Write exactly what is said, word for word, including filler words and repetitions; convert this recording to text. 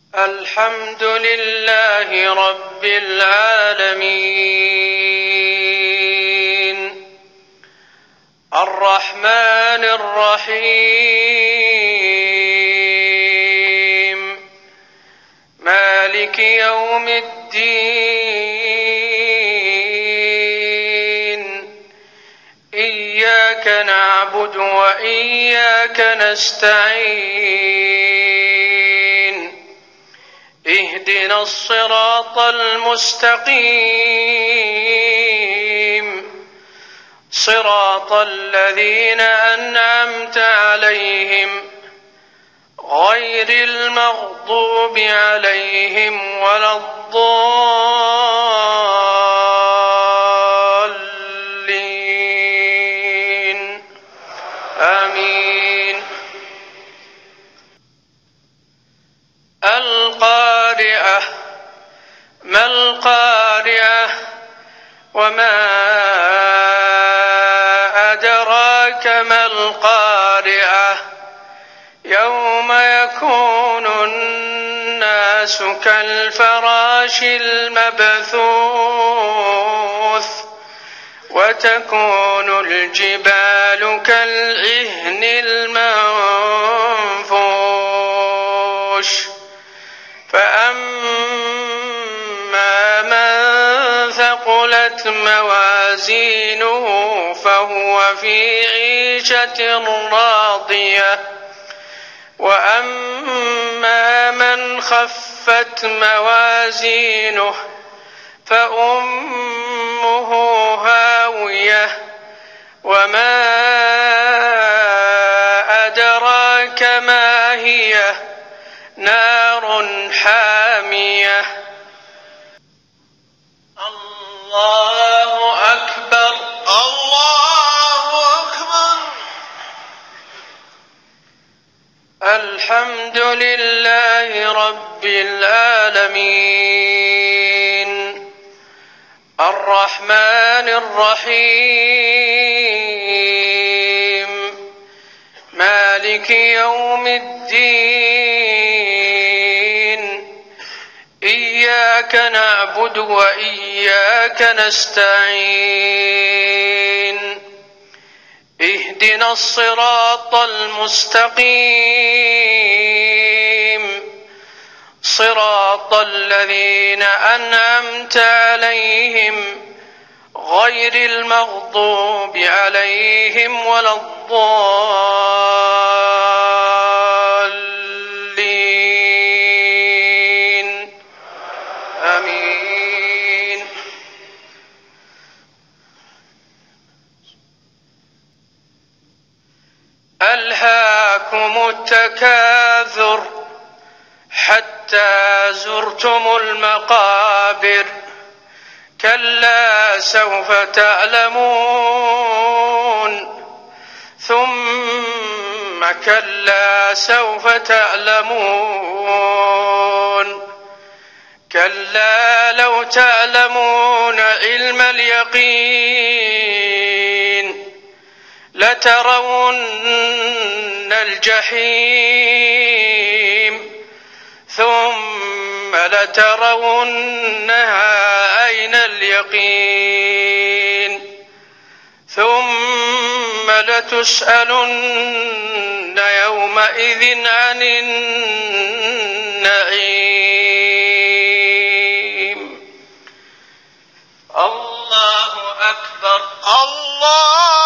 الحمد لله رب العالمين الرحمن الرحيم مالك يوم الدين إياك نعبد وإياك نستعين اهدنا الصراط المستقيم صراط الذين أنعمت عليهم غير المغضوب عليهم ولا الضالين آمين. القارعة ما القارعة وما أدراك ما القارعة يوم يكون الناس كالفراش المبثوث وتكون الجبال كالعهن المنفوش فأما من ثقلت موازينه فهو في عيشة راضية وأما من خفت موازينه فأمه هاوية وما أدراك ما هي نار حامية. الله أكبر الله أكبر. الحمد لله رب العالمين الرحمن الرحيم مالك يوم الدين إياك نعبد وإياك نستعين اهدنا الصراط المستقيم صراط الذين أنعمت عليهم غير المغضوب عليهم ولا الضالين آمين. ألهاكم التكاثر حتى زرتم المقابر كلا سوف تعلمون ثم كلا سوف تعلمون كلا لو تعلمون علم اليقين لترون الجحيم ثم لترونها عين اليقين ثم لتسألن يومئذ عن النعيم. الله أكبر الله